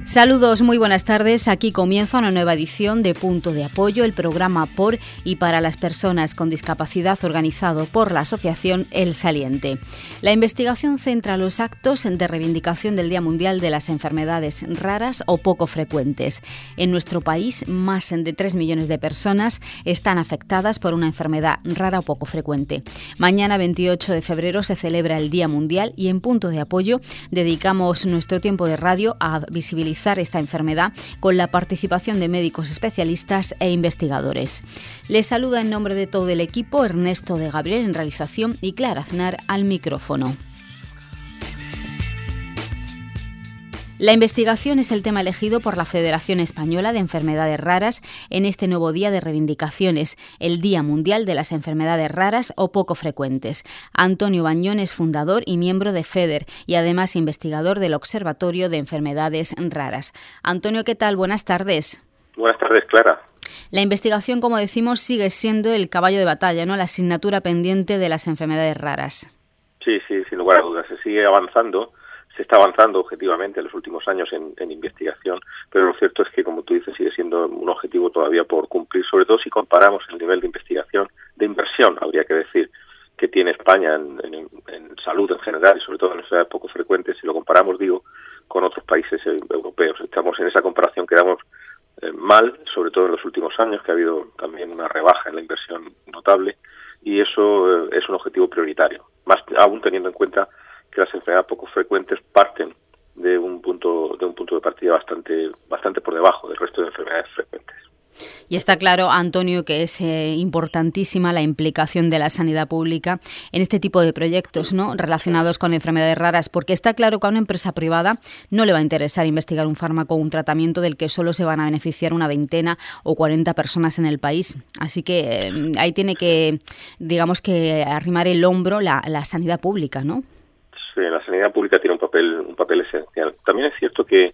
Saludos, muy buenas tardes. Aquí comienza una nueva edición de Punto de Apoyo, el programa por y para las personas con discapacidad organizado por la asociación El Saliente. La investigación centra los actos de reivindicación del Día Mundial de las Enfermedades Raras o Poco Frecuentes. En nuestro país, más de 3 millones de personas están afectadas por una enfermedad rara o poco frecuente. Mañana, 28 de febrero, se celebra el Día Mundial y en Punto de Apoyo dedicamos nuestro tiempo de radio a visibilizar esta enfermedad con la participación de médicos especialistas e investigadores. Les saluda en nombre de todo el equipo Ernesto de Gabriel en realización y Clara Aznar al micrófono. La investigación es el tema elegido por la Federación Española de Enfermedades Raras en este nuevo día de reivindicaciones, el Día Mundial de las Enfermedades Raras o Poco Frecuentes. Antonio Bañón es fundador y miembro de FEDER y además investigador del Observatorio de Enfermedades Raras. Antonio, ¿qué tal? Buenas tardes. Buenas tardes, Clara. La investigación, como decimos, sigue siendo el caballo de batalla, ¿no? La asignatura pendiente de las enfermedades raras. Sí, sin lugar a dudas. Se sigue avanzando. Se está avanzando objetivamente en los últimos años en investigación, pero lo cierto es que, como tú dices, sigue siendo un objetivo todavía por cumplir, sobre todo si comparamos el nivel de investigación, de inversión, habría que decir, que tiene España en salud en general y sobre todo en enfermedades poco frecuentes, si lo comparamos, con otros países europeos. Estamos en esa comparación, quedamos mal, sobre todo en los últimos años, que ha habido también una rebaja en la inversión notable, y eso es un objetivo prioritario, más aún teniendo en cuenta que las enfermedades poco frecuentes parten de un punto de partida bastante por debajo del resto de enfermedades frecuentes. Y está claro, Antonio, que es importantísima la implicación de la sanidad pública en este tipo de proyectos, ¿no?, relacionados con enfermedades raras, porque está claro que a una empresa privada no le va a interesar investigar un fármaco o un tratamiento del que solo se van a beneficiar una veintena o 40 personas en el país. Así que ahí tiene que, digamos, que arrimar el hombro la sanidad pública, ¿no? Sí, la sanidad pública tiene un papel esencial. También es cierto que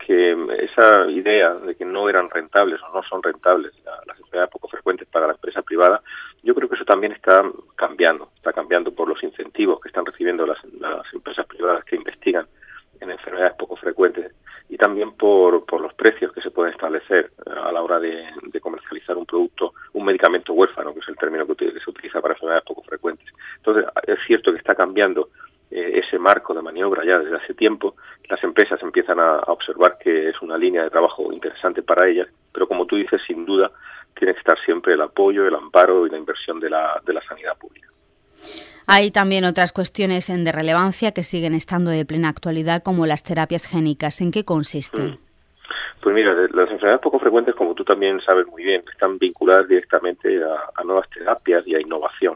esa idea de que no eran rentables o no son rentables las enfermedades poco frecuentes para la empresa privada, yo creo que eso también está cambiando por los incentivos que están recibiendo las empresas privadas que investigan en enfermedades poco frecuentes y también por los precios que se pueden establecer a la hora de comercializar un producto, un medicamento huérfano, que es el término que se utiliza para enfermedades poco frecuentes. Entonces, es cierto que está cambiando ese marco de maniobra ya desde hace tiempo. Las empresas empiezan a observar que es una línea de trabajo interesante para ellas, pero como tú dices, sin duda, tiene que estar siempre el apoyo, el amparo y la inversión de la sanidad pública. Hay también otras cuestiones de relevancia que siguen estando de plena actualidad, como las terapias génicas. ¿En qué consisten? Pues mira, las enfermedades poco frecuentes, como tú también sabes muy bien, están vinculadas directamente a nuevas terapias y a innovación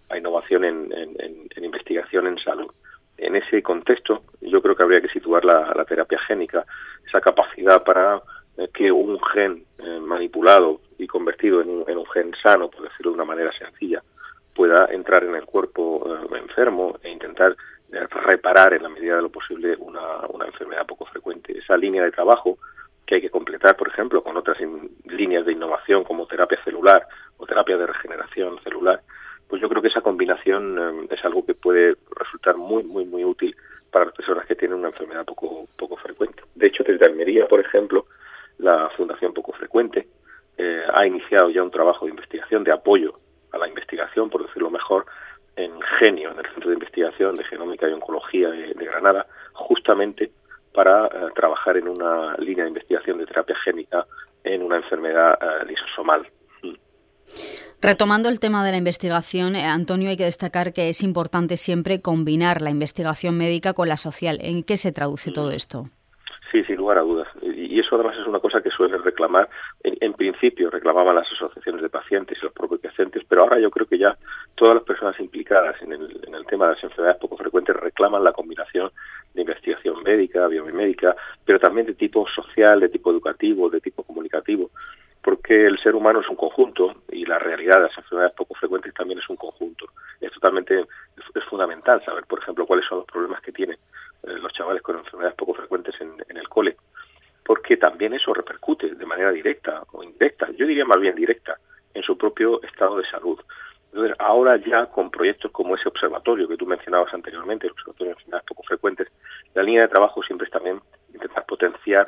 en investigación en salud. En ese contexto, yo creo que habría que situar la terapia génica, esa capacidad para que un gen manipulado y convertido en un gen sano, por decirlo de una manera sencilla, pueda entrar en el cuerpo enfermo e intentar reparar en la medida de lo posible una enfermedad poco frecuente. Esa línea de trabajo que hay que completar, por ejemplo, con otras líneas de innovación como terapia celular o terapia de regeneración celular, pues yo creo que esa combinación es algo que puede resultar muy, muy, muy útil para las personas que tienen una enfermedad poco frecuente. De hecho, desde Almería, por ejemplo, la Fundación Poco Frecuente ha iniciado ya un trabajo de investigación, de apoyo a la investigación, por decirlo mejor, en Genio, en el Centro de Investigación de Genómica y Oncología de Granada, justamente para trabajar en una línea de investigación de terapia génica en una enfermedad lisosomal. Retomando el tema de la investigación, Antonio, hay que destacar que es importante siempre combinar la investigación médica con la social. ¿En qué se traduce todo esto? Sí, sin lugar a dudas. Y eso además es una cosa que suele reclamar, en principio reclamaban las asociaciones de pacientes y los propios pacientes, pero ahora yo creo que ya todas las personas implicadas en el tema de las enfermedades poco frecuentes reclaman la combinación de investigación médica, biomédica, pero también de tipo social, de tipo educativo, de tipo comunicativo, porque el ser humano es un conjunto y la realidad de las enfermedades poco frecuentes también es un conjunto. Es fundamental saber, por ejemplo, cuáles son los problemas que tienen los chavales con enfermedades poco frecuentes en el cole, porque también eso repercute de manera directa o indirecta, yo diría más bien directa, en su propio estado de salud. Entonces, ahora ya con proyectos como ese observatorio que tú mencionabas anteriormente, el observatorio de enfermedades poco frecuentes, la línea de trabajo siempre es también intentar potenciar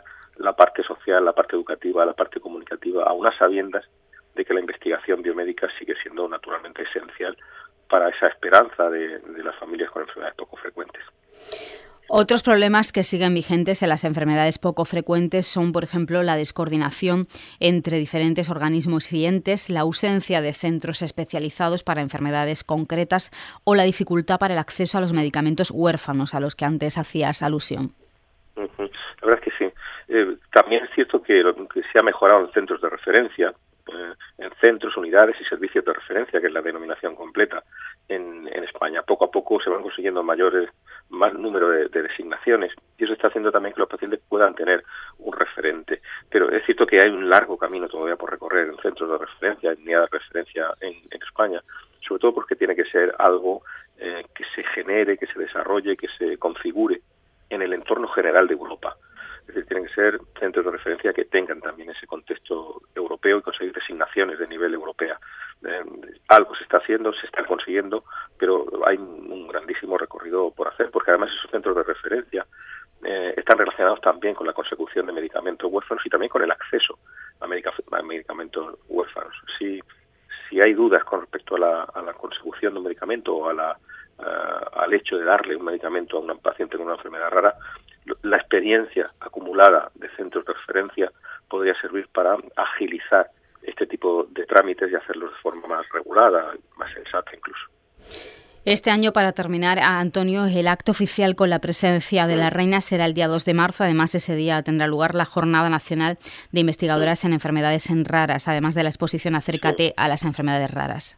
la parte social, la parte educativa, la parte comunicativa, a unas sabiendas de que la investigación biomédica sigue siendo naturalmente esencial para esa esperanza de las familias con enfermedades poco frecuentes. Otros problemas que siguen vigentes en las enfermedades poco frecuentes son, por ejemplo, la descoordinación entre diferentes organismos y entes, la ausencia de centros especializados para enfermedades concretas o la dificultad para el acceso a los medicamentos huérfanos a los que antes hacías alusión. La verdad es que sí. También es cierto que se ha mejorado en centros de referencia, en centros, unidades y servicios de referencia, que es la denominación completa en España. Poco a poco se van consiguiendo más número de designaciones, y eso está haciendo también que los pacientes puedan tener un referente. Pero es cierto que hay un largo camino todavía por recorrer en centros de referencia, en unidades de referencia en España, sobre todo porque tiene que ser algo que se genere, que se desarrolle, que se configure en el entorno general de Europa. Es decir, tienen que ser centros de referencia que tengan también ese contexto europeo y conseguir designaciones de nivel europeo. Algo se está haciendo, se está consiguiendo, pero hay un grandísimo recorrido por hacer, porque además esos centros de referencia están relacionados también con la consecución de medicamentos huérfanos y también con el acceso a medicamentos huérfanos. Si hay dudas con respecto a la consecución de un medicamento o al hecho de darle un medicamento a un paciente con una enfermedad rara, la experiencia acumulada de centros de referencia podría servir para agilizar este tipo de trámites y hacerlos de forma más regulada, más sensata incluso. Este año, para terminar, Antonio, el acto oficial con la presencia de la reina será el día 2 de marzo. Además, ese día tendrá lugar la Jornada Nacional de Investigadoras en Enfermedades raras, además de la exposición Acércate a las enfermedades raras.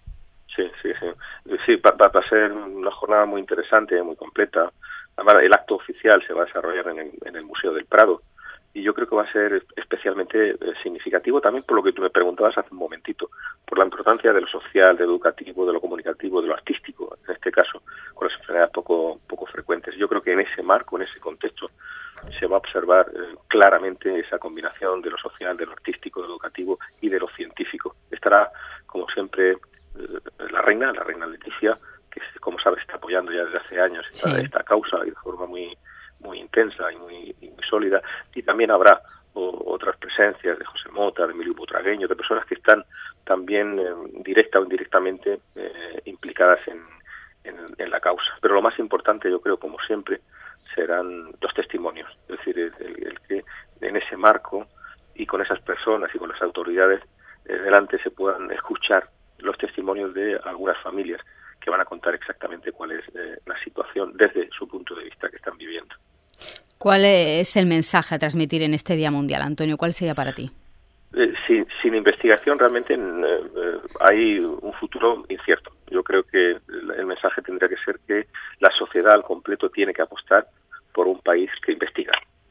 Sí, va a ser una jornada muy interesante, muy completa. Además, el acto oficial se va a desarrollar en el Museo del Prado, y yo creo que va a ser especialmente significativo también por lo que tú me preguntabas hace un momentito, por la importancia de lo social, de lo educativo, de lo comunicativo, de lo artístico, en este caso, con las enfermedades poco frecuentes. Yo creo que en ese marco, en ese contexto, se va a observar claramente esa combinación de lo social, de lo artístico, de lo educativo y de lo científico. Estará, como siempre, la reina Leticia, que, como sabes, está apoyando ya desde hace años esta causa y de forma muy intensa y muy sólida, y también habrá otras presencias de José Mota, de Emilio Butragueño, de personas que están también directa o indirectamente implicadas en la causa. Pero lo más importante, yo creo, como siempre, serán los testimonios, es decir, el que en ese marco y con esas personas y con las autoridades delante se puedan escuchar los testimonios de algunas familias que van a contar exactamente cuál es la situación desde su punto de vista que están viviendo. ¿Cuál es el mensaje a transmitir en este Día Mundial, Antonio? ¿Cuál sería para ti? Sin investigación realmente hay un futuro incierto. Yo creo que el mensaje tendría que ser que la sociedad al completo tiene que apostar por un país que investiga.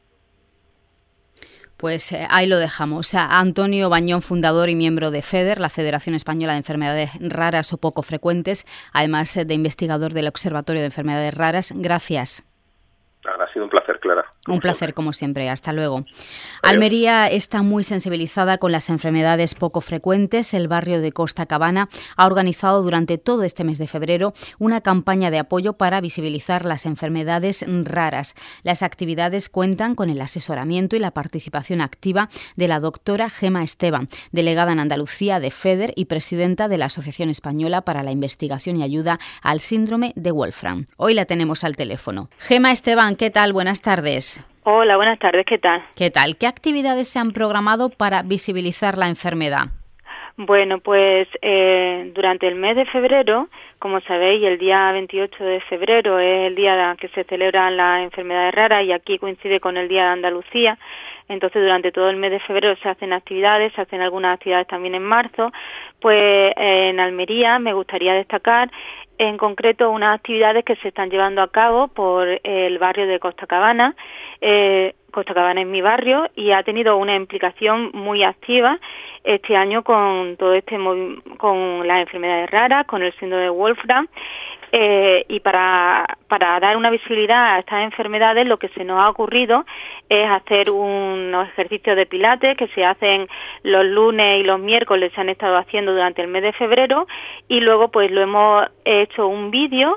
Pues ahí lo dejamos. Antonio Bañón, fundador y miembro de FEDER, la Federación Española de Enfermedades Raras o Poco Frecuentes, además de investigador del Observatorio de Enfermedades Raras. Gracias. Ha sido un placer, Clara. Un placer, como siempre. Hasta luego. Adiós. Almería está muy sensibilizada con las enfermedades poco frecuentes. El barrio de Costa Cabana ha organizado durante todo este mes de febrero una campaña de apoyo para visibilizar las enfermedades raras. Las actividades cuentan con el asesoramiento y la participación activa de la doctora Gema Esteban, delegada en Andalucía de FEDER y presidenta de la Asociación Española para la Investigación y Ayuda al Síndrome de Wolfram. Hoy la tenemos al teléfono. Gema Esteban, ¿qué tal? Buenas tardes. Hola, buenas tardes, ¿qué tal? ¿Qué tal? ¿Qué actividades se han programado para visibilizar la enfermedad? Bueno, pues durante el mes de febrero, como sabéis, el día 28 de febrero es el día que se celebran las enfermedades raras y aquí coincide con el Día de Andalucía. Entonces, durante todo el mes de febrero se hacen actividades, se hacen algunas actividades también en marzo. Pues en Almería me gustaría destacar en concreto unas actividades que se están llevando a cabo por el barrio de Costa Cabana. Costa Cabana es mi barrio y ha tenido una implicación muy activa este año con todo con las enfermedades raras, con el síndrome de Wolfram. Y para dar una visibilidad a estas enfermedades, lo que se nos ha ocurrido es hacer unos ejercicios de pilates que se hacen los lunes y los miércoles, se han estado haciendo durante el mes de febrero, y luego pues lo hemos hecho un vídeo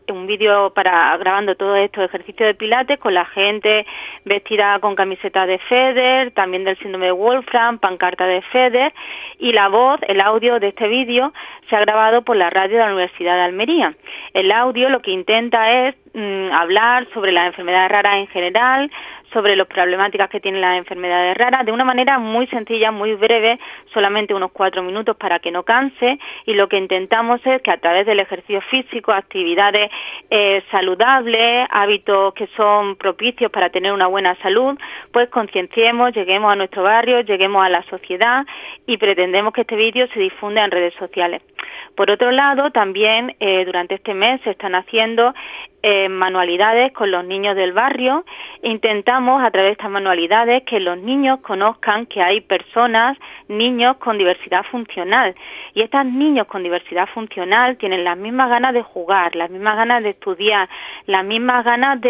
un vídeo grabando todos estos ejercicios de pilates con la gente vestida con camiseta de FEDER, también del síndrome de Wolfram, pancarta de FEDER, y la voz, el audio de este vídeo se ha grabado por la radio de la Universidad de Almería. El audio lo que intenta es hablar sobre las enfermedades raras en general, sobre las problemáticas que tienen las enfermedades raras, de una manera muy sencilla, muy breve, solamente unos 4 minutos para que no canse, y lo que intentamos es que a través del ejercicio físico, actividades saludables, hábitos que son propicios para tener una buena salud, pues concienciemos, lleguemos a nuestro barrio, lleguemos a la sociedad, y pretendemos que este vídeo se difunda en redes sociales. Por otro lado, también durante este mes se están haciendo manualidades con los niños del barrio. Intentamos a través de estas manualidades que los niños conozcan que hay personas, niños con diversidad funcional, y estos niños con diversidad funcional tienen las mismas ganas de jugar, las mismas ganas de estudiar, las mismas ganas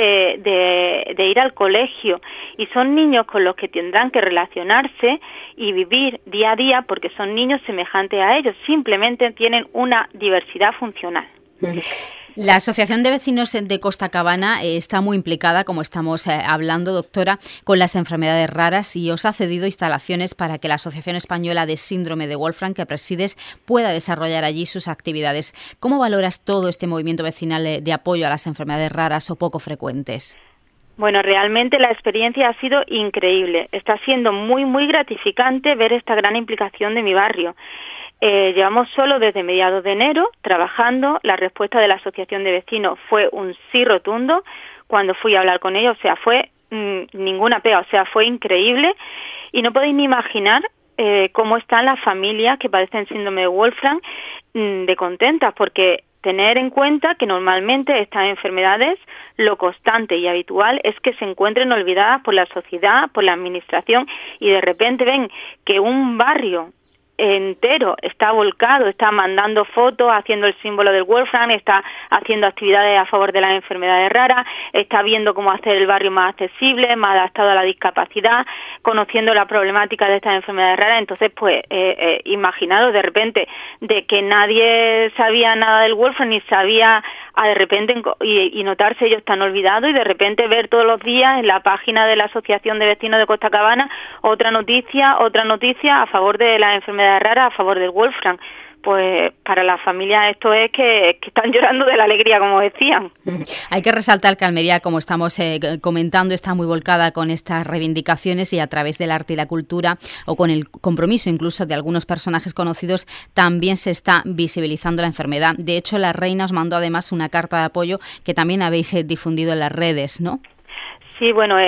de ir al colegio, y son niños con los que tendrán que relacionarse y vivir día a día porque son niños semejantes a ellos, simplemente tienen una diversidad funcional. La Asociación de Vecinos de Costacabana está muy implicada, como estamos hablando, doctora, con las enfermedades raras, y os ha cedido instalaciones para que la Asociación Española de Síndrome de Wolfram, que presides, pueda desarrollar allí sus actividades. ¿Cómo valoras todo este movimiento vecinal de apoyo a las enfermedades raras o poco frecuentes? Bueno, realmente la experiencia ha sido increíble. Está siendo muy, muy gratificante ver esta gran implicación de mi barrio. Llevamos solo desde mediados de enero trabajando. La respuesta de la Asociación de Vecinos fue un sí rotundo cuando fui a hablar con ellos. O sea, fue ninguna pega, o sea, fue increíble. Y no podéis ni imaginar cómo están las familias que padecen síndrome de Wolfram de contentas, porque tener en cuenta que normalmente estas enfermedades, lo constante y habitual es que se encuentren olvidadas por la sociedad, por la administración, y de repente ven que un barrio entero está volcado, está mandando fotos, haciendo el símbolo del Wolfram, está haciendo actividades a favor de las enfermedades raras, está viendo cómo hacer el barrio más accesible, más adaptado a la discapacidad, conociendo la problemática de estas enfermedades raras. Entonces, pues, imaginaros de repente de que nadie sabía nada del Wolfram, ni sabía de repente y notarse ellos tan olvidados, y de repente ver todos los días en la página de la Asociación de Vecinos de Costacabana otra noticia a favor de las enfermedades raras, a favor del Wolfram. Pues para las familias esto es que están llorando de la alegría, como decían. Hay que resaltar que Almería, como estamos comentando, está muy volcada con estas reivindicaciones, y a través del arte y la cultura, o con el compromiso incluso de algunos personajes conocidos, también se está visibilizando la enfermedad. De hecho, la reina os mandó además una carta de apoyo que también habéis difundido en las redes, ¿no? Sí, bueno,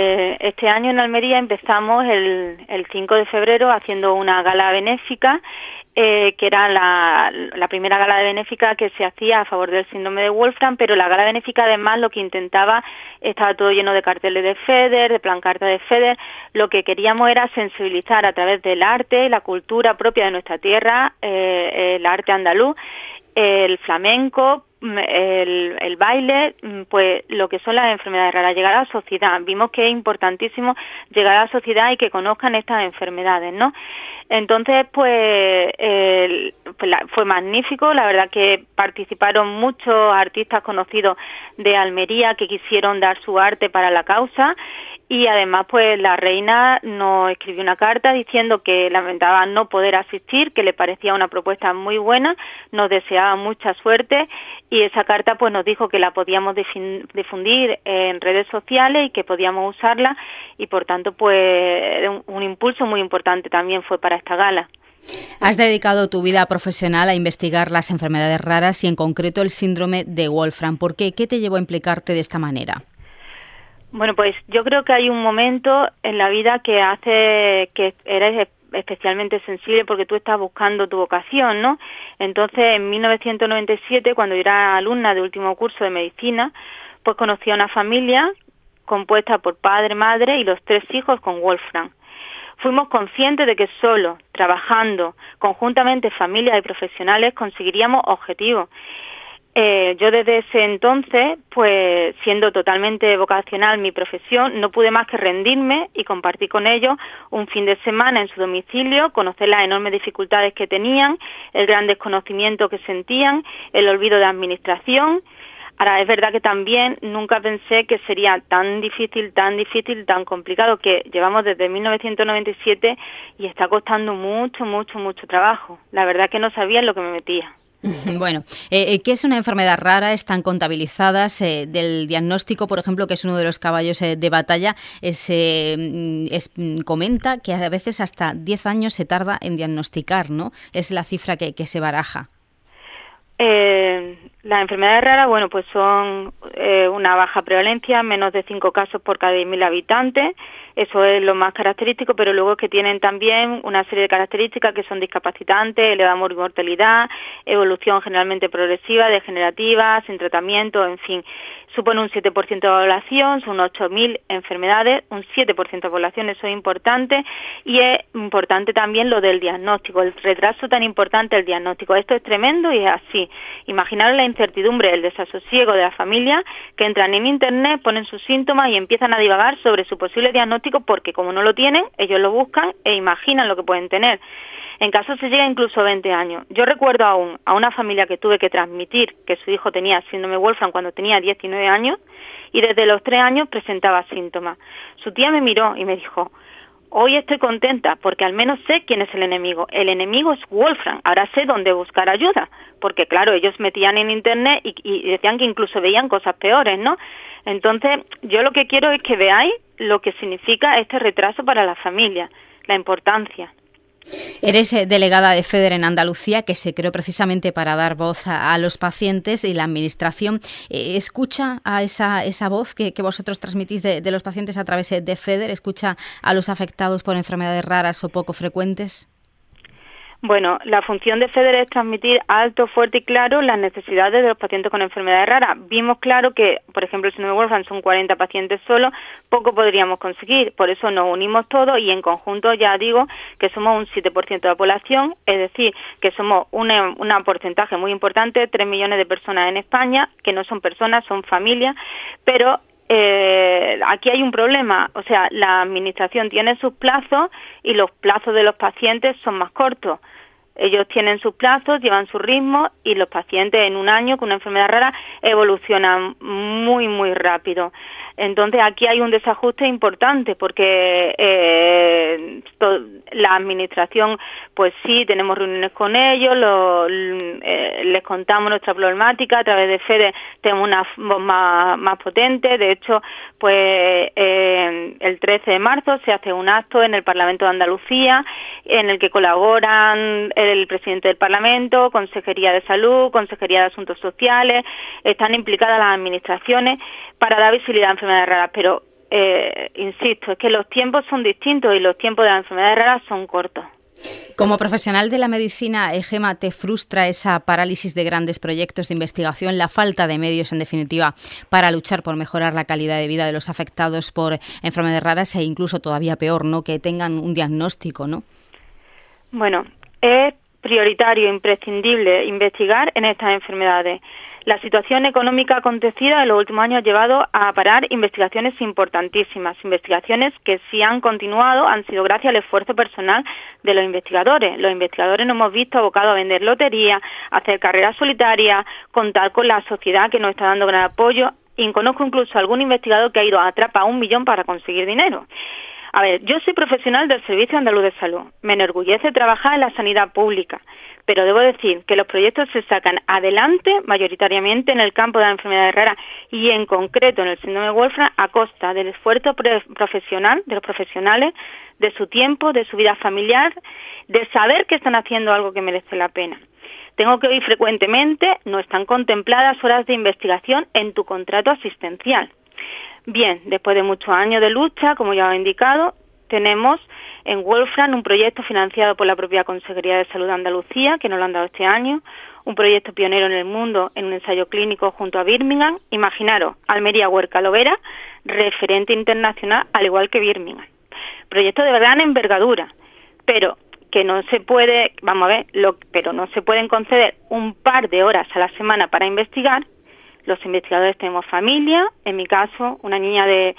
este año en Almería empezamos el 5 de febrero haciendo una gala benéfica, que era la primera gala benéfica que se hacía a favor del síndrome de Wolfram, pero la gala benéfica además lo que intentaba, estaba todo lleno de carteles de FEDER, de pancartas de FEDER. Lo que queríamos era sensibilizar a través del arte, la cultura propia de nuestra tierra, el arte andaluz, el flamenco, el baile, pues lo que son las enfermedades raras, llegar a la sociedad. Vimos que es importantísimo llegar a la sociedad y que conozcan estas enfermedades, ¿no? Entonces, pues fue magnífico. La verdad que participaron muchos artistas conocidos de Almería que quisieron dar su arte para la causa. Y además, pues la reina nos escribió una carta diciendo que lamentaba no poder asistir, que le parecía una propuesta muy buena, nos deseaba mucha suerte, y esa carta pues nos dijo que la podíamos difundir en redes sociales y que podíamos usarla, y por tanto pues un impulso muy importante también fue para esta gala. Has dedicado tu vida profesional a investigar las enfermedades raras y en concreto el síndrome de Wolfram. ¿Por qué? ¿Qué te llevó a implicarte de esta manera? Bueno, pues yo creo que hay un momento en la vida que hace que eres especialmente sensible porque tú estás buscando tu vocación, ¿no? Entonces, en 1997, cuando yo era alumna de último curso de medicina, pues conocí a una familia compuesta por padre, madre y los 3 hijos con Wolfram. Fuimos conscientes de que solo trabajando conjuntamente familias y profesionales conseguiríamos objetivos. Yo desde ese entonces, pues siendo totalmente vocacional mi profesión, no pude más que rendirme y compartir con ellos un fin de semana en su domicilio, conocer las enormes dificultades que tenían, el gran desconocimiento que sentían, el olvido de administración. Ahora, es verdad que también nunca pensé que sería tan difícil, tan complicado, que llevamos desde 1997 y está costando mucho trabajo. La verdad que no sabía en lo que me metía. Bueno, ¿qué es una enfermedad rara? Están contabilizadas del diagnóstico, por ejemplo, que es uno de los caballos de batalla. Comenta que a veces hasta 10 años se tarda en diagnosticar, ¿no? Es la cifra que se baraja. Las enfermedades raras, bueno, pues son una baja prevalencia, menos de 5 casos por cada 10.000 habitantes. Eso es lo más característico, pero luego es que tienen también una serie de características que son discapacitantes, elevada mortalidad, evolución generalmente progresiva, degenerativa, sin tratamiento, en fin. Supone un 7% de población, son 8.000 enfermedades, un 7% de población, eso es importante, y es importante también lo del diagnóstico, el retraso tan importante del diagnóstico. Esto es tremendo y es así. Imaginaros la incertidumbre, el desasosiego de la familia que entran en Internet, ponen sus síntomas y empiezan a divagar sobre su posible diagnóstico porque como no lo tienen, ellos lo buscan e imaginan lo que pueden tener. En caso se llega incluso a 20 años. Yo recuerdo aún a una familia que tuve que transmitir que su hijo tenía síndrome de Wolfram cuando tenía 19 años y desde los 3 años presentaba síntomas. Su tía me miró y me dijo: hoy estoy contenta porque al menos sé quién es el enemigo. El enemigo es Wolfram. Ahora sé dónde buscar ayuda. Porque claro, ellos metían en Internet y decían que incluso veían cosas peores, ¿no? Entonces, yo lo que quiero es que veáis lo que significa este retraso para la familia, la importancia. Eres delegada de FEDER en Andalucía, que se creó precisamente para dar voz a los pacientes, y la Administración escucha a esa voz que vosotros transmitís de los pacientes a través de FEDER, escucha a los afectados por enfermedades raras o poco frecuentes. Bueno, la función de FEDER es transmitir alto, fuerte y claro las necesidades de los pacientes con enfermedades raras. Vimos claro que, por ejemplo, el síndrome de Wolfram son 40 pacientes solo, poco podríamos conseguir. Por eso nos unimos todos y en conjunto ya digo que somos un 7% de la población, es decir, que somos un porcentaje muy importante, 3 millones de personas en España, que no son personas, son familias, pero aquí hay un problema, o sea, la Administración tiene sus plazos y los plazos de los pacientes son más cortos. Ellos tienen sus plazos, llevan su ritmo y los pacientes en un año con una enfermedad rara evolucionan muy rápido. Entonces aquí hay un desajuste importante porque la Administración, pues sí, tenemos reuniones con ellos, les contamos nuestra problemática, a través de FEDER tenemos una voz más potente. De hecho, pues el 13 de marzo se hace un acto en el Parlamento de Andalucía en el que colaboran el presidente del Parlamento, Consejería de Salud, Consejería de Asuntos Sociales, están implicadas las administraciones para dar visibilidad a enfermedades raras, pero insisto, es que los tiempos son distintos y los tiempos de las enfermedades raras son cortos. Como profesional de la medicina, Gemma, ¿te frustra esa parálisis de grandes proyectos de investigación, la falta de medios, en definitiva, para luchar por mejorar la calidad de vida de los afectados por enfermedades raras e incluso todavía peor, ¿no?, que tengan un diagnóstico, ¿no? Bueno, es prioritario, imprescindible investigar en estas enfermedades. La situación económica acontecida en los últimos años ha llevado a parar investigaciones importantísimas, investigaciones que sí han continuado, han sido gracias al esfuerzo personal de los investigadores. Los investigadores nos hemos visto abocados a vender lotería, a hacer carreras solitarias, contar con la sociedad que nos está dando gran apoyo, y conozco incluso a algún investigador que ha ido a atrapar 1 millón para conseguir dinero. A ver, yo soy profesional del Servicio Andaluz de Salud. Me enorgullece trabajar en la sanidad pública, pero debo decir que los proyectos se sacan adelante mayoritariamente en el campo de las enfermedades raras y en concreto en el síndrome de Wolfram a costa del esfuerzo profesional de los profesionales, de su tiempo, de su vida familiar, de saber que están haciendo algo que merece la pena. Tengo que oír frecuentemente: no están contempladas horas de investigación en tu contrato asistencial. Bien, después de muchos años de lucha, como ya he indicado, tenemos en Wolfram un proyecto financiado por la propia Consejería de Salud de Andalucía, que nos lo han dado este año, un proyecto pionero en el mundo en un ensayo clínico junto a Birmingham. Imaginaros, Almería Huerca Lovera, referente internacional, al igual que Birmingham. Proyecto de gran envergadura, pero que no se puede, pero no se pueden conceder un par de horas a la semana para investigar. Los investigadores tenemos familia, en mi caso, una niña de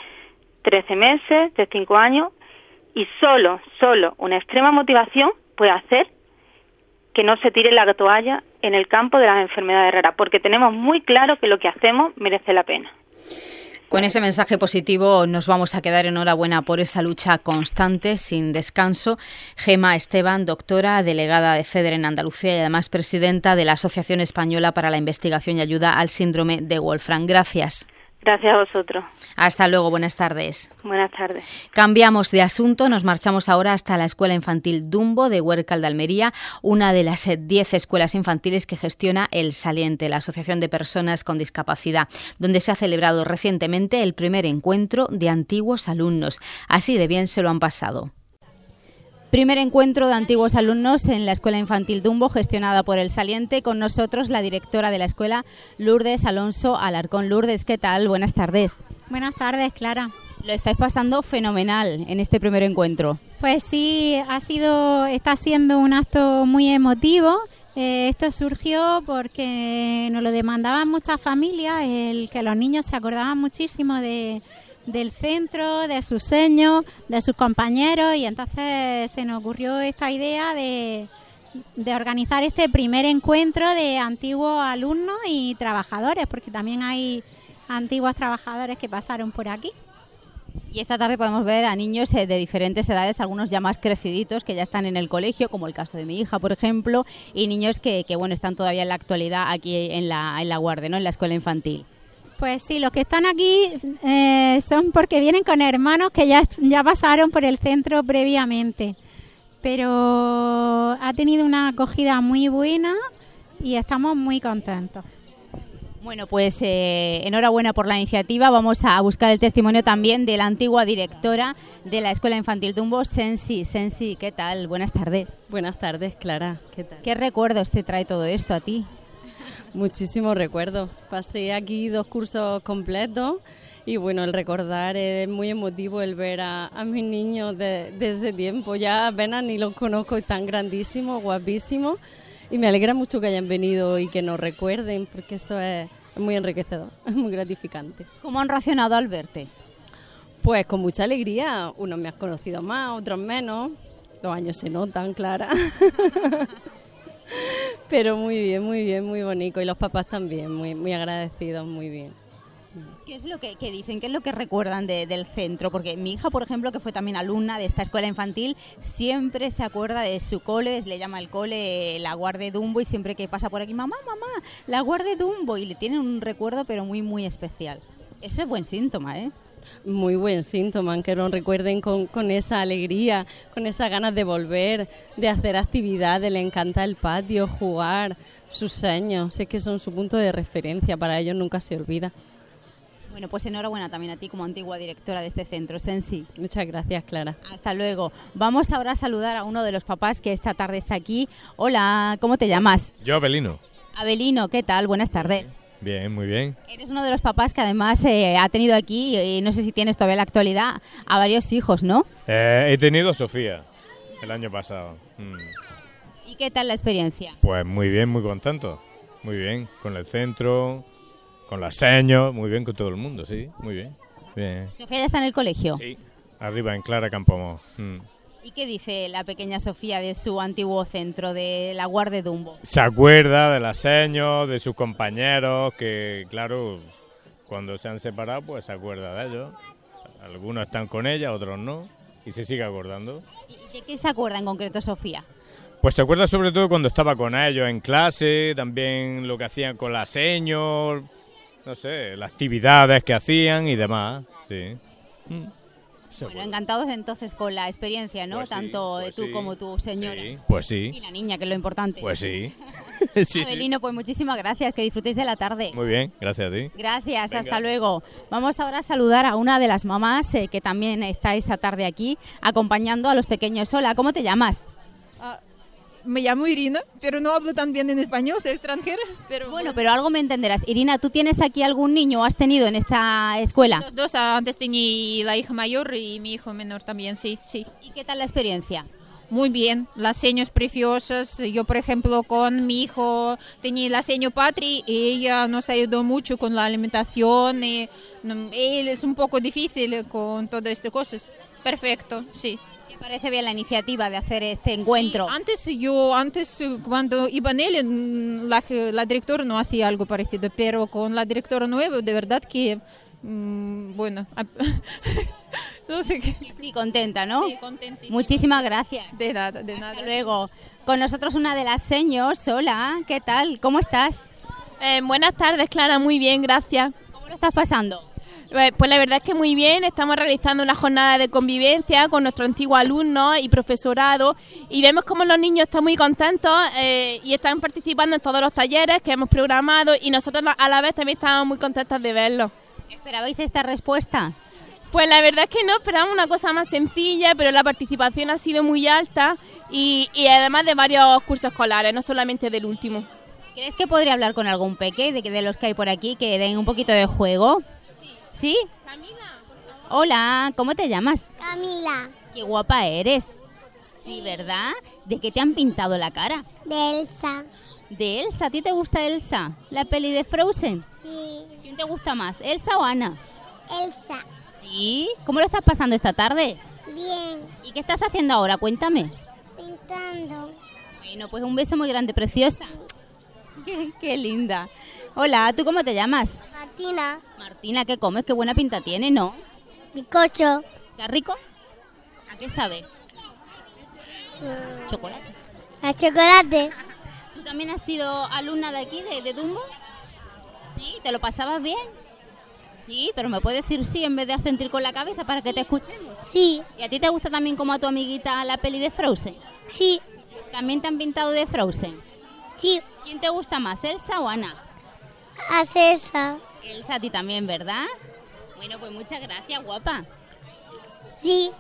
13 meses, de 5 años, y solo una extrema motivación puede hacer que no se tire la toalla en el campo de las enfermedades raras, porque tenemos muy claro que lo que hacemos merece la pena. Con ese mensaje positivo nos vamos a quedar. Enhorabuena por esa lucha constante, sin descanso. Gema Esteban, doctora, delegada de FEDER en Andalucía y además presidenta de la Asociación Española para la Investigación y Ayuda al Síndrome de Wolfram. Gracias. Gracias a vosotros. Hasta luego, buenas tardes. Buenas tardes. Cambiamos de asunto, nos marchamos ahora hasta la Escuela Infantil Dumbo de Huércal de Almería, una de las 10 escuelas infantiles que gestiona El Saliente, la Asociación de Personas con Discapacidad, donde se ha celebrado recientemente el primer encuentro de antiguos alumnos. Así de bien se lo han pasado. Primer encuentro de antiguos alumnos en la Escuela Infantil Dumbo, gestionada por El Saliente. Con nosotros la directora de la escuela, Lourdes Alonso Alarcón. Lourdes, ¿qué tal? Buenas tardes. Buenas tardes, Clara. Lo estáis pasando fenomenal en este primer encuentro. Pues sí, está siendo un acto muy emotivo. Esto surgió porque nos lo demandaban muchas familias, el que los niños se acordaban muchísimo del centro, de sus seños, de sus compañeros, y entonces se nos ocurrió esta idea de organizar este primer encuentro de antiguos alumnos y trabajadores, porque también hay antiguos trabajadores que pasaron por aquí. Y esta tarde podemos ver a niños de diferentes edades, algunos ya más creciditos que ya están en el colegio, como el caso de mi hija, por ejemplo, y niños que bueno, están todavía en la actualidad aquí en la Guardia, ¿no?, en la escuela infantil. Pues sí, los que están aquí son porque vienen con hermanos que ya pasaron por el centro previamente, pero ha tenido una acogida muy buena y estamos muy contentos. Bueno, pues enhorabuena por la iniciativa. Vamos a buscar el testimonio también de la antigua directora de la Escuela Infantil Dumbo, Sensi. Sensi, ¿qué tal? Buenas tardes. Buenas tardes, Clara. ¿Qué tal? ¿Qué recuerdos te trae todo esto a ti? Muchísimos recuerdos. Pasé aquí 2 cursos completos y bueno, el recordar es muy emotivo, el ver a mis niños de ese tiempo. Ya apenas ni los conozco, están grandísimos, guapísimos, y me alegra mucho que hayan venido y que nos recuerden, porque eso es muy enriquecedor, es muy gratificante. ¿Cómo han reaccionado al verte? Pues con mucha alegría. Unos me han conocido más, otros menos. Los años se notan, Clara. Pero muy bien, muy bonito. Y los papás también, muy agradecidos, muy bien. ¿Qué es lo que dicen? ¿Qué es lo que recuerdan del centro? Porque mi hija, por ejemplo, que fue también alumna de esta escuela infantil, siempre se acuerda de su cole, le llama el cole la Guardia Dumbo, y siempre que pasa por aquí, mamá, la Guardia Dumbo, y le tienen un recuerdo pero muy especial. Eso es buen síntoma, ¿eh? Muy buen síntoma, que nos recuerden con esa alegría, con esas ganas de volver, de hacer actividades, le encanta el patio, jugar, sus sueños, es que son su punto de referencia, para ellos nunca se olvida. Bueno, pues enhorabuena también a ti como antigua directora de este centro, Sensi. Muchas gracias, Clara. Hasta luego. Vamos ahora a saludar a uno de los papás que esta tarde está aquí. Hola, ¿cómo te llamas? Yo, Abelino. Abelino, ¿qué tal? Buenas tardes. Bien, muy bien. Eres uno de los papás que además ha tenido aquí, y no sé si tienes todavía en la actualidad, a varios hijos, ¿no? He tenido a Sofía el año pasado. ¿Y qué tal la experiencia? Pues muy bien, muy contento. Muy bien, con el centro, con las seños, muy bien con todo el mundo, sí, muy bien. Bien. ¿Sofía ya está en el colegio? Sí, arriba en Clara Campoamor. ¿Y qué dice la pequeña Sofía de su antiguo centro, de la Guardia Dumbo? Se acuerda de las seños, de sus compañeros, que claro, cuando se han separado, pues se acuerda de ellos. Algunos están con ella, otros no, y se sigue acordando. ¿Y de qué se acuerda en concreto Sofía? Pues se acuerda sobre todo cuando estaba con ellos en clase, también lo que hacían con las seños, no sé, las actividades que hacían y demás, sí. Bueno, encantados entonces con la experiencia, ¿no? Pues sí, tanto pues tú sí, como tu señora. Sí, pues sí. Y la niña, que es lo importante. Pues sí. Sí, Abelino, pues muchísimas gracias, que disfrutéis de la tarde. Muy bien, gracias a ti. Gracias, Venga. hasta luego. Vamos ahora a saludar a una de las mamás que también está esta tarde aquí, acompañando a los pequeños. Hola, ¿cómo te llamas? Me llamo Irina, pero no hablo tan bien en español, soy extranjera. Bueno, pero algo me entenderás. Irina, ¿tú tienes aquí algún niño o has tenido en esta escuela? Los dos, antes tenía la hija mayor y mi hijo menor también, sí. ¿Y qué tal la experiencia? Muy bien, las señas preciosas. Yo, por ejemplo, con mi hijo tenía la seño Patri y ella nos ayudó mucho con la alimentación. Y él es un poco difícil con todas estas cosas. Perfecto, sí. ¿Te parece bien la iniciativa de hacer este encuentro? Sí, antes cuando iba en él, la directora no hacía algo parecido, pero con la directora nueva, de verdad que, bueno... No sé qué. Sí, contenta, ¿no? Sí, contentísima. Muchísimas gracias. De nada. Hasta luego. Con nosotros una de las seños. Hola, ¿qué tal? ¿Cómo estás? Buenas tardes, Clara, muy bien, gracias. ¿Cómo lo estás pasando? Pues la verdad es que muy bien, estamos realizando una jornada de convivencia con nuestros antiguos alumnos y profesorado y vemos como los niños están muy contentos y están participando en todos los talleres que hemos programado y nosotros a la vez también estamos muy contentos de verlos. ¿Esperabais esta respuesta? Pues la verdad es que no, esperábamos una cosa más sencilla, pero la participación ha sido muy alta y además de varios cursos escolares, no solamente del último. ¿Crees que podría hablar con algún peque de los que hay por aquí que den un poquito de juego? ¿Sí? Camila, por favor. Hola, ¿cómo te llamas? Camila. Qué guapa eres. Sí, ¿verdad? ¿De qué te han pintado la cara? De Elsa. ¿De Elsa? ¿A ti te gusta Elsa? ¿La peli de Frozen? Sí. ¿Quién te gusta más, Elsa o Anna? Elsa. ¿Sí? ¿Cómo lo estás pasando esta tarde? Bien. ¿Y qué estás haciendo ahora? Cuéntame. Pintando. Bueno, pues un beso muy grande, preciosa. Qué linda. Hola, ¿tú cómo te llamas? Martina. Martina, ¿qué comes? Qué buena pinta tiene, ¿no? Bizcocho. ¿Está rico? ¿A qué sabe? ¿Chocolate? A chocolate. ¿Tú también has sido alumna de aquí, de Dumbo? ¿Sí? ¿Te lo pasabas bien? Sí, pero me puedes decir sí en vez de asentir con la cabeza para que te escuchemos. Sí. ¿Y a ti te gusta también como a tu amiguita la peli de Frozen? Sí. ¿También te han pintado de Frozen? Sí. ¿Quién te gusta más, Elsa o Anna? A César. Elsa, a ti también, ¿verdad? Bueno, pues muchas gracias, guapa. Sí.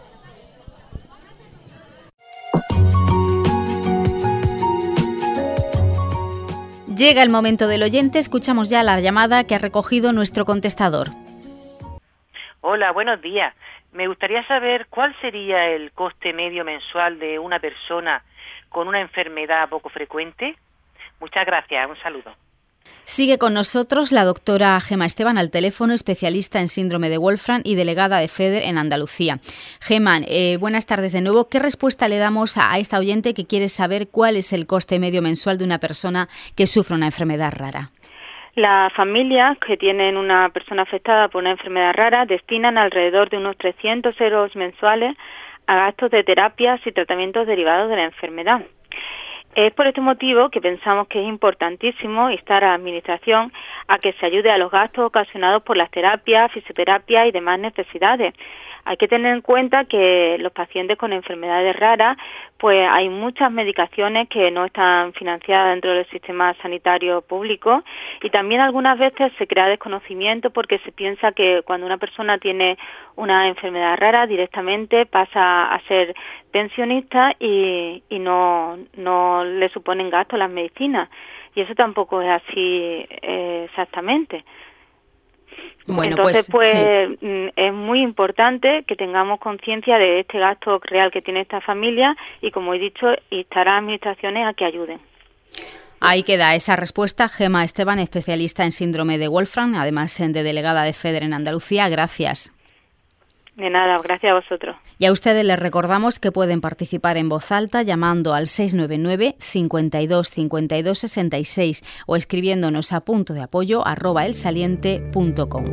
Llega el momento del oyente, escuchamos ya la llamada que ha recogido nuestro contestador. Hola, buenos días. Me gustaría saber cuál sería el coste medio mensual de una persona con una enfermedad poco frecuente. Muchas gracias, un saludo. Sigue con nosotros la doctora Gema Esteban al teléfono, especialista en síndrome de Wolfram y delegada de FEDER en Andalucía. Gema, buenas tardes de nuevo. ¿Qué respuesta le damos a esta oyente que quiere saber cuál es el coste medio mensual de una persona que sufre una enfermedad rara? Las familias que tienen una persona afectada por una enfermedad rara destinan alrededor de unos 300 euros mensuales a gastos de terapias y tratamientos derivados de la enfermedad. Es por este motivo que pensamos que es importantísimo instar a la Administración a que se ayude a los gastos ocasionados por las terapias, fisioterapia y demás necesidades. Hay que tener en cuenta que los pacientes con enfermedades raras, pues hay muchas medicaciones que no están financiadas dentro del sistema sanitario público y también algunas veces se crea desconocimiento porque se piensa que cuando una persona tiene una enfermedad rara directamente pasa a ser pensionista y no le suponen gasto las medicinas y eso tampoco es así exactamente. Bueno, entonces, sí. Es muy importante que tengamos conciencia de este gasto real que tiene esta familia y, como he dicho, instar a las administraciones a que ayuden. Ahí queda esa respuesta. Gema Esteban, especialista en síndrome de Wolfram, además de delegada de FEDER en Andalucía. Gracias. De nada, gracias a vosotros. Y a ustedes les recordamos que pueden participar en voz alta llamando al 699 52 52 66 o escribiéndonos a puntodeapoyo@elsaliente.com.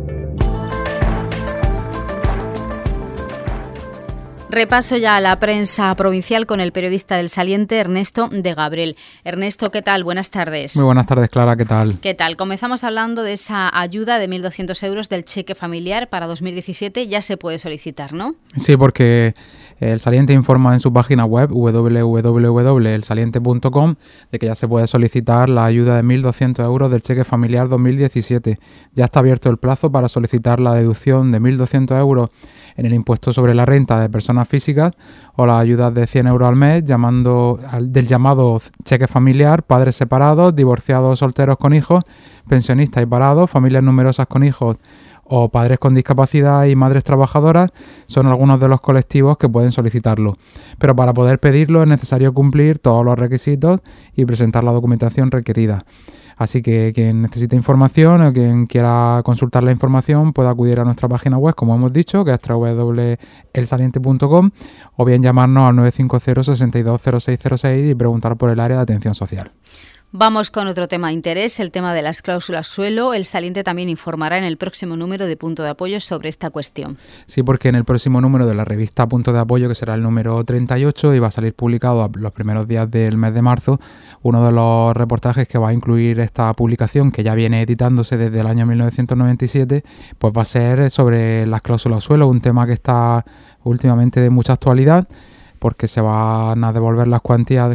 Repaso ya a la prensa provincial con el periodista del Saliente, Ernesto de Gabriel. Ernesto, ¿qué tal? Buenas tardes. Muy buenas tardes, Clara, ¿qué tal? ¿Qué tal? Comenzamos hablando de esa ayuda de 1.200 euros del cheque familiar para 2017. Ya se puede solicitar, ¿no? Sí, porque el Saliente informa en su página web www.elsaliente.com de que ya se puede solicitar la ayuda de 1.200 euros del cheque familiar 2017. Ya está abierto el plazo para solicitar la deducción de 1.200 euros en el impuesto sobre la renta de personas físicas o las ayudas de 100 euros al mes del llamado cheque familiar, padres separados, divorciados, solteros con hijos, pensionistas y parados, familias numerosas con hijos o padres con discapacidad y madres trabajadoras son algunos de los colectivos que pueden solicitarlo. Pero para poder pedirlo es necesario cumplir todos los requisitos y presentar la documentación requerida. Así que quien necesite información o quien quiera consultar la información puede acudir a nuestra página web, como hemos dicho, que es www.elsaliente.com, o bien llamarnos al 950 62 0606 y preguntar por el área de atención social. Vamos con otro tema de interés, el tema de las cláusulas suelo. El Saliente también informará en el próximo número de Punto de Apoyo sobre esta cuestión. Sí, porque en el próximo número de la revista Punto de Apoyo, que será el número 38 y va a salir publicado los primeros días del mes de marzo, uno de los reportajes que va a incluir esta publicación, que ya viene editándose desde el año 1997, pues va a ser sobre las cláusulas suelo, un tema que está últimamente de mucha actualidad, porque se van a devolver las cuantías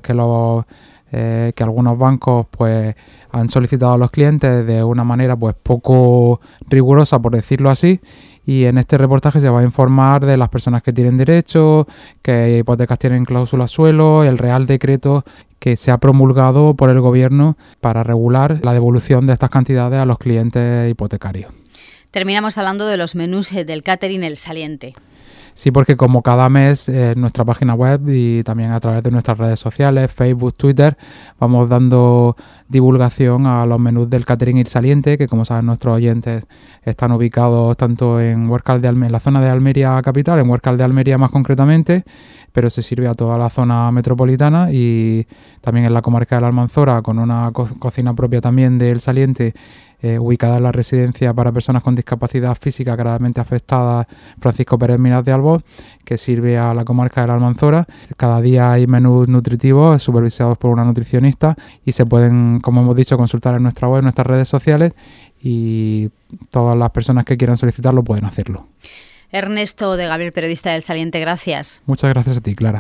que algunos bancos pues han solicitado a los clientes de una manera pues poco rigurosa, por decirlo así, y en este reportaje se va a informar de las personas que tienen derecho, qué hipotecas tienen cláusulas suelo, el Real Decreto que se ha promulgado por el Gobierno para regular la devolución de estas cantidades a los clientes hipotecarios. Terminamos hablando de los menús del catering El Saliente. Sí, porque como cada mes en nuestra página web y también a través de nuestras redes sociales, Facebook, Twitter, vamos dando divulgación a los menús del catering El Saliente, que como saben nuestros oyentes están ubicados tanto en Huércal de en la zona de Almería capital, en Huércal de Almería más concretamente, pero se sirve a toda la zona metropolitana y también en la comarca de la Almanzora, con una cocina propia también del Saliente, ubicada en la residencia para personas con discapacidad física gravemente afectada Francisco Pérez Miras de Albor, que sirve a la comarca de la Almanzora. Cada día hay menús nutritivos supervisados por una nutricionista y se pueden, como hemos dicho, consultar en nuestra web, en nuestras redes sociales, y todas las personas que quieran solicitarlo pueden hacerlo. Ernesto de Gabriel, periodista del Saliente, gracias. Muchas gracias a ti, Clara.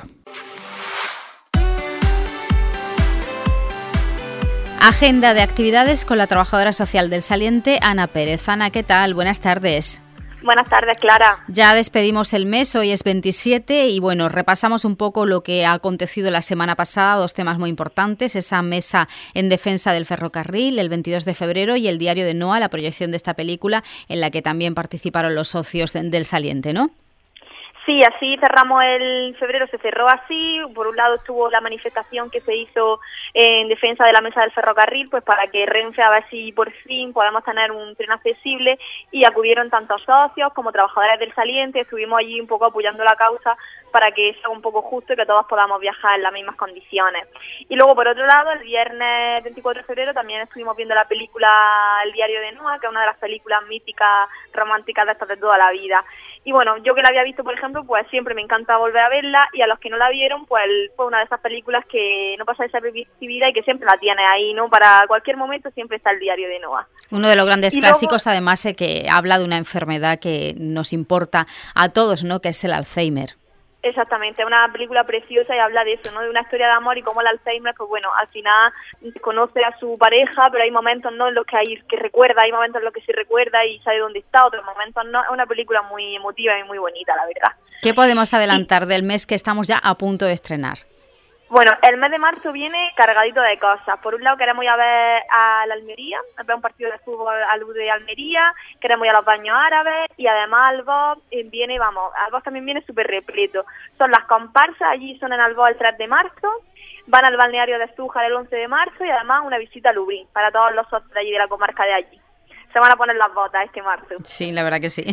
Agenda de actividades con la trabajadora social del Saliente, Ana Pérez. Ana, ¿qué tal? Buenas tardes. Buenas tardes, Clara. Ya despedimos el mes, hoy es 27 y bueno, repasamos un poco lo que ha acontecido la semana pasada, dos temas muy importantes, esa mesa en defensa del ferrocarril el 22 de febrero y el diario de Noa, la proyección de esta película en la que también participaron los socios del Saliente, ¿no? Sí, así cerramos el febrero, se cerró así. Por un lado estuvo la manifestación que se hizo en defensa de la mesa del ferrocarril, pues para que Renfe a ver si por fin podemos tener un tren accesible, y acudieron tanto socios como trabajadores del Saliente. Estuvimos allí un poco apoyando la causa para que sea un poco justo y que todos podamos viajar en las mismas condiciones. Y luego, por otro lado, el viernes 24 de febrero también estuvimos viendo la película El diario de Noa, que es una de las películas míticas, románticas de estas de toda la vida. Y bueno, yo que la había visto, por ejemplo, pues siempre me encanta volver a verla, y a los que no la vieron, pues fue una de esas películas que no pasa desapercibida y que siempre la tienes ahí, ¿no? Para cualquier momento siempre está el diario de Noa. Uno de los grandes clásicos, además, que habla de una enfermedad que nos importa a todos, ¿no? Que es el Alzheimer. Exactamente, es una película preciosa y habla de eso, ¿no? De una historia de amor y cómo el Alzheimer, pues bueno, al final conoce a su pareja, pero hay momentos, ¿no?, en los que recuerda, hay momentos en los que sí recuerda y sabe dónde está, otros momentos no. Es una película muy emotiva y muy bonita, la verdad. ¿Qué podemos adelantar del mes que estamos ya a punto de estrenar? Bueno, el mes de marzo viene cargadito de cosas. Por un lado queremos ir a ver a la Almería, a ver un partido de fútbol al de Almería, queremos ir a los baños árabes, y además Albor viene, Albor también viene súper repleto. Son las comparsas, allí son en Albor el 3 de marzo, van al balneario de Zújar el 11 de marzo y además una visita a Lubrín para todos los socios de allí, de la comarca de allí. Se van a poner las botas este marzo. Sí, la verdad que sí.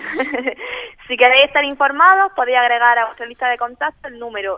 Si queréis estar informados, podéis agregar a vuestra lista de contactos el número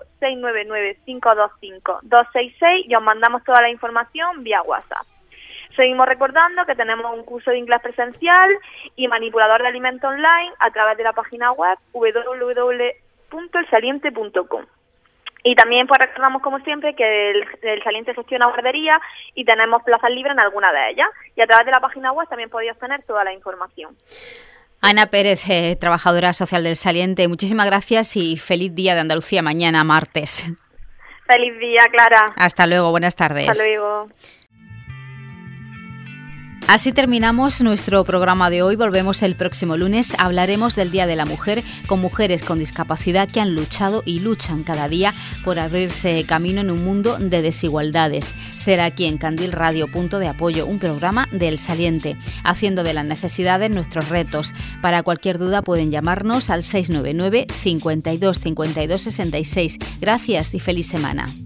699-525-266 y os mandamos toda la información vía WhatsApp. Seguimos recordando que tenemos un curso de inglés presencial y manipulador de alimentos online a través de la página web www.elsaliente.com. Y también pues recordamos, como siempre, que el Saliente gestiona guarderías y tenemos plazas libres en alguna de ellas. Y a través de la página web también podéis obtener toda la información. Ana Pérez, trabajadora social del Saliente, muchísimas gracias y feliz día de Andalucía mañana, martes. Feliz día, Clara. Hasta luego, buenas tardes. Hasta luego. Así terminamos nuestro programa de hoy. Volvemos el próximo lunes. Hablaremos del Día de la Mujer con mujeres con discapacidad que han luchado y luchan cada día por abrirse camino en un mundo de desigualdades. Será aquí en Candil Radio Punto de Apoyo, un programa del Saliente, haciendo de las necesidades nuestros retos. Para cualquier duda pueden llamarnos al 699 52 52 66. Gracias y feliz semana.